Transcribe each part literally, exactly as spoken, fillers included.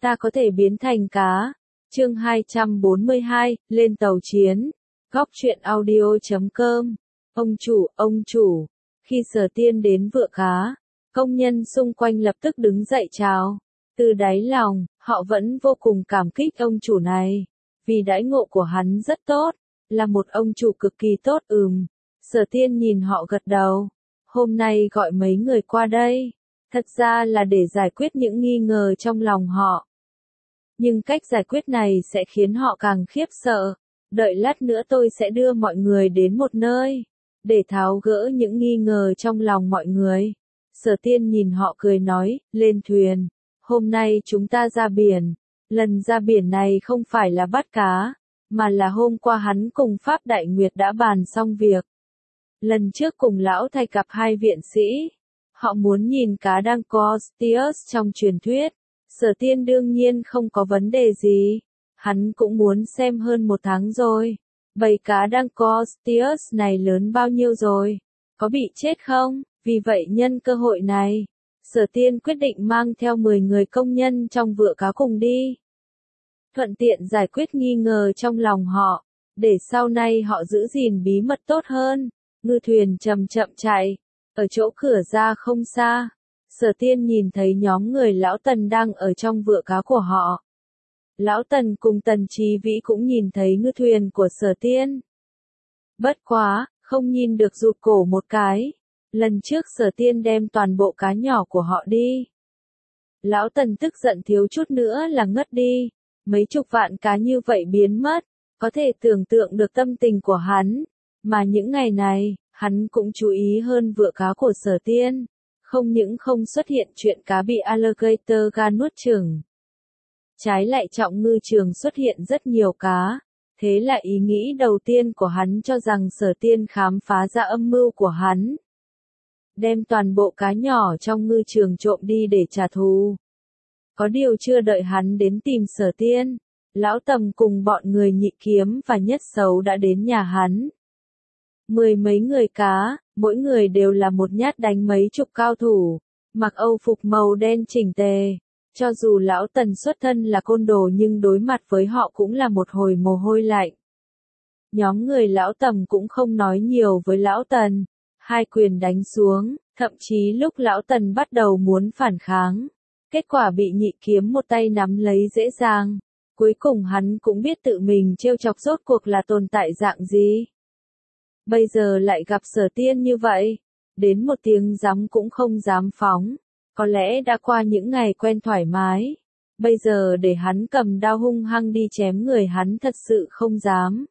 ta có thể biến thành cá. Chương hai trăm bốn mươi hai, lên tàu chiến. Góc truyện audio chấm com. Ông chủ, ông chủ. Khi Sở Tiên đến vựa cá, công nhân xung quanh lập tức đứng dậy chào. Từ đáy lòng, họ vẫn vô cùng cảm kích ông chủ này, vì đãi ngộ của hắn rất tốt, là một ông chủ cực kỳ tốt. Ừm. Sở Tiên nhìn họ gật đầu. Hôm nay gọi mấy người qua đây, thật ra là để giải quyết những nghi ngờ trong lòng họ. Nhưng cách giải quyết này sẽ khiến họ càng khiếp sợ. Đợi lát nữa tôi sẽ đưa mọi người đến một nơi, để tháo gỡ những nghi ngờ trong lòng mọi người. Sở Tiên nhìn họ cười nói, lên thuyền. Hôm nay chúng ta ra biển. Lần ra biển này không phải là bắt cá, mà là hôm qua hắn cùng Pháp Đại Nguyệt đã bàn xong việc. Lần trước cùng lão thay cặp hai viện sĩ, họ muốn nhìn cá đang có Stius trong truyền thuyết. Sở Tiên đương nhiên không có vấn đề gì. Hắn cũng muốn xem hơn một tháng rồi. Bầy cá đang có Stius này lớn bao nhiêu rồi? Có bị chết không? Vì vậy nhân cơ hội này, Sở Tiên quyết định mang theo mười người công nhân trong vựa cá cùng đi. Thuận tiện giải quyết nghi ngờ trong lòng họ, để sau này họ giữ gìn bí mật tốt hơn. Ngư thuyền chậm chậm chạy, ở chỗ cửa ra không xa, Sở Tiên nhìn thấy nhóm người Lão Tần đang ở trong vựa cá của họ. Lão Tần cùng Tần Chí Vĩ cũng nhìn thấy ngư thuyền của Sở Tiên. Bất quá, không nhìn được rụt cổ một cái. Lần trước Sở Tiên đem toàn bộ cá nhỏ của họ đi. Lão Tần tức giận thiếu chút nữa là ngất đi. Mấy chục vạn cá như vậy biến mất, có thể tưởng tượng được tâm tình của hắn. Mà những ngày này, hắn cũng chú ý hơn vựa cá của Sở Tiên. Không những không xuất hiện chuyện cá bị alligator gan nuốt chửng. Trái lại trọng ngư trường xuất hiện rất nhiều cá. Thế là ý nghĩ đầu tiên của hắn cho rằng Sở Tiên khám phá ra âm mưu của hắn. Đem toàn bộ cá nhỏ trong ngư trường trộm đi để trả thù. Có điều chưa đợi hắn đến tìm Sở Tiên, Lão Tầm cùng bọn người Nhị Kiếm và Nhất Xấu đã đến nhà hắn. Mười mấy người cá, mỗi người đều là một nhát đánh mấy chục cao thủ, mặc âu phục màu đen chỉnh tề. Cho dù Lão Tần xuất thân là côn đồ nhưng đối mặt với họ cũng là một hồi mồ hôi lạnh. Nhóm người Lão Tầm cũng không nói nhiều với Lão Tần, hai quyền đánh xuống, thậm chí lúc Lão Tần bắt đầu muốn phản kháng, kết quả bị Nhị Kiếm một tay nắm lấy dễ dàng. Cuối cùng hắn cũng biết tự mình trêu chọc rốt cuộc là tồn tại dạng gì. Bây giờ lại gặp Sở Tiên như vậy, đến một tiếng gióng cũng không dám phóng. Có lẽ đã qua những ngày quen thoải mái, bây giờ để hắn cầm đao hung hăng đi chém người hắn thật sự không dám.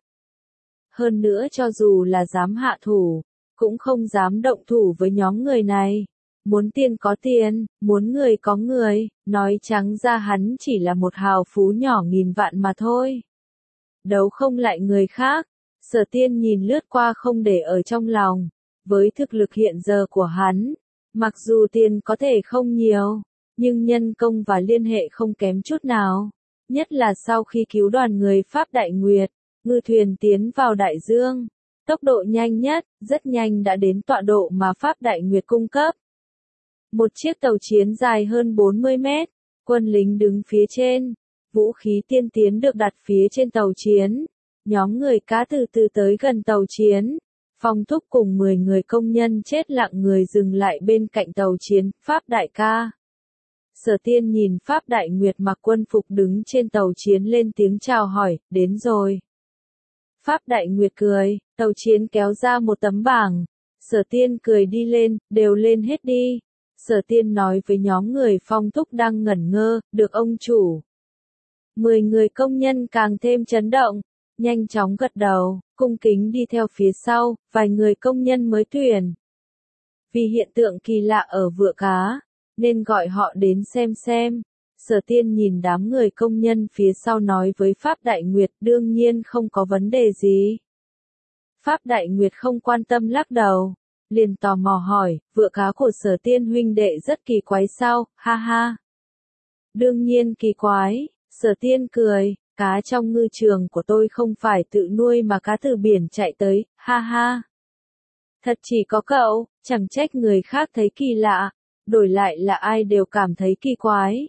Hơn nữa cho dù là dám hạ thủ, cũng không dám động thủ với nhóm người này. Muốn tiền có tiền, muốn người có người, nói trắng ra hắn chỉ là một hào phú nhỏ nghìn vạn mà thôi. Đấu không lại người khác, Sở Tiên nhìn lướt qua không để ở trong lòng. Với thực lực hiện giờ của hắn, mặc dù tiền có thể không nhiều, nhưng nhân công và liên hệ không kém chút nào. Nhất là sau khi cứu đoàn người Pháp Đại Nguyệt, ngư thuyền tiến vào đại dương. Tốc độ nhanh nhất, rất nhanh đã đến tọa độ mà Pháp Đại Nguyệt cung cấp. Một chiếc tàu chiến dài hơn bốn mươi mét, quân lính đứng phía trên, vũ khí tiên tiến được đặt phía trên tàu chiến. Nhóm người cá từ từ tới gần tàu chiến. Phong Thúc cùng mười người công nhân chết lặng người dừng lại bên cạnh tàu chiến, Pháp Đại ca. Sở Tiên nhìn Pháp Đại Nguyệt mặc quân phục đứng trên tàu chiến lên tiếng chào hỏi, đến rồi. Pháp Đại Nguyệt cười, tàu chiến kéo ra một tấm bảng. Sở Tiên cười đi lên, đều lên hết đi. Sở Tiên nói với nhóm người Phong Thúc đang ngẩn ngơ, được ông chủ. Mười người công nhân càng thêm chấn động, nhanh chóng gật đầu, cung kính đi theo phía sau, vài người công nhân mới tuyển. Vì hiện tượng kỳ lạ ở vựa cá, nên gọi họ đến xem xem. Sở Tiên nhìn đám người công nhân phía sau nói với Pháp Đại Nguyệt đương nhiên không có vấn đề gì. Pháp Đại Nguyệt không quan tâm lắc đầu, liền tò mò hỏi, vựa cá của Sở Tiên huynh đệ rất kỳ quái sao, ha ha. Đương nhiên kỳ quái, Sở Tiên cười, cá trong ngư trường của tôi không phải tự nuôi mà cá từ biển chạy tới, ha ha. Thật chỉ có cậu, chẳng trách người khác thấy kỳ lạ, đổi lại là ai đều cảm thấy kỳ quái.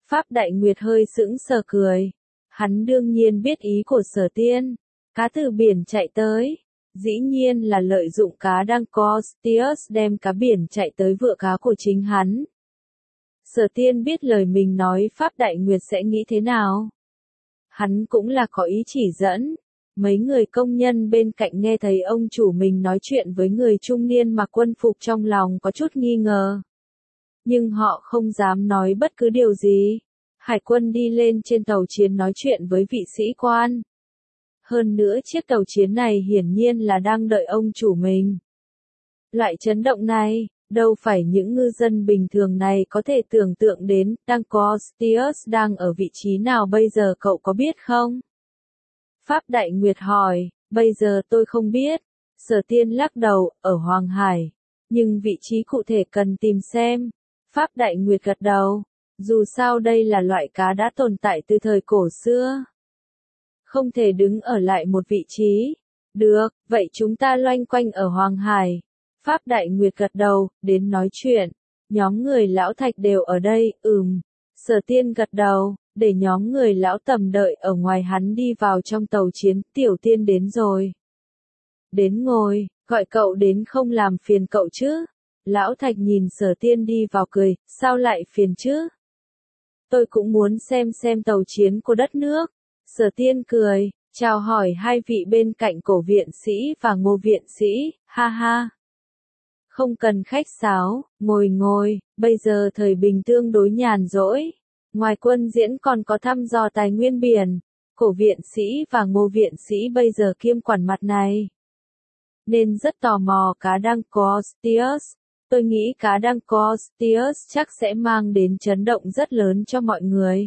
Pháp Đại Nguyệt hơi sững sờ cười. Hắn đương nhiên biết ý của Sở Tiên. Cá từ biển chạy tới. Dĩ nhiên là lợi dụng cá đang có Stius đem cá biển chạy tới vựa cá của chính hắn. Sở Tiên biết lời mình nói Pháp Đại Nguyệt sẽ nghĩ thế nào. Hắn cũng là có ý chỉ dẫn. Mấy người công nhân bên cạnh nghe thấy ông chủ mình nói chuyện với người trung niên mặc quân phục trong lòng có chút nghi ngờ. Nhưng họ không dám nói bất cứ điều gì. Hải quân đi lên trên tàu chiến nói chuyện với vị sĩ quan. Hơn nữa chiếc tàu chiến này hiển nhiên là đang đợi ông chủ mình. Loại chấn động này, đâu phải những ngư dân bình thường này có thể tưởng tượng đến, đang có Stius đang ở vị trí nào bây giờ cậu có biết không? Pháp Đại Nguyệt hỏi, bây giờ tôi không biết. Sở Tiên lắc đầu, ở Hoàng Hải. Nhưng vị trí cụ thể cần tìm xem. Pháp Đại Nguyệt gật đầu. Dù sao đây là loại cá đã tồn tại từ thời cổ xưa. Không thể đứng ở lại một vị trí. Được, vậy chúng ta loanh quanh ở Hoàng Hải. Pháp Đại Nguyệt gật đầu, đến nói chuyện. Nhóm người lão Thạch đều ở đây, ừm. Sở Tiên gật đầu, để nhóm người lão Tầm đợi ở ngoài hắn đi vào trong tàu chiến, Tiểu Tiên đến rồi. Đến ngồi, gọi cậu đến không làm phiền cậu chứ. Lão Thạch nhìn Sở Tiên đi vào cười, sao lại phiền chứ? Tôi cũng muốn xem xem tàu chiến của đất nước. Sở Tiên cười, chào hỏi hai vị bên cạnh Cổ viện sĩ và Ngô viện sĩ, ha ha. Không cần khách sáo, ngồi ngồi, bây giờ thời bình tương đối nhàn rỗi. Ngoài quân diễn còn có thăm dò tài nguyên biển. Cổ viện sĩ và Ngô viện sĩ bây giờ kiêm quản mặt này. Nên rất tò mò cá đang có Stius. Tôi nghĩ cá đang có Stius chắc sẽ mang đến chấn động rất lớn cho mọi người.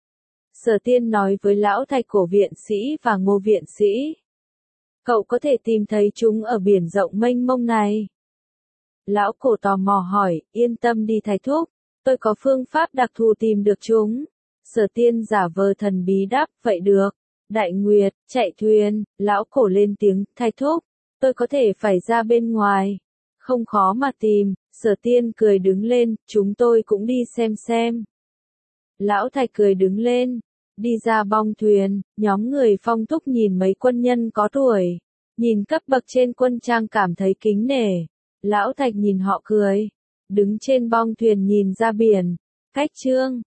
Sở Tiên nói với lão Thạch Cổ viện sĩ và Ngô viện sĩ. Cậu có thể tìm thấy chúng ở biển rộng mênh mông này. Lão Cổ tò mò hỏi, yên tâm đi Thạch thúc, tôi có phương pháp đặc thù tìm được chúng. Sở Tiên giả vờ thần bí đáp, vậy được. Đại Nguyệt, chạy thuyền, lão Cổ lên tiếng, Thạch thúc, tôi có thể phải ra bên ngoài. Không khó mà tìm, Sở Tiên cười đứng lên, chúng tôi cũng đi xem xem. Lão Thạch cười đứng lên, đi ra bong thuyền, nhóm người Phong Thúc nhìn mấy quân nhân có tuổi. Nhìn cấp bậc trên quân trang cảm thấy kính nể. Lão Thạch nhìn họ cười. Đứng trên bong thuyền nhìn ra biển. Cách Trương,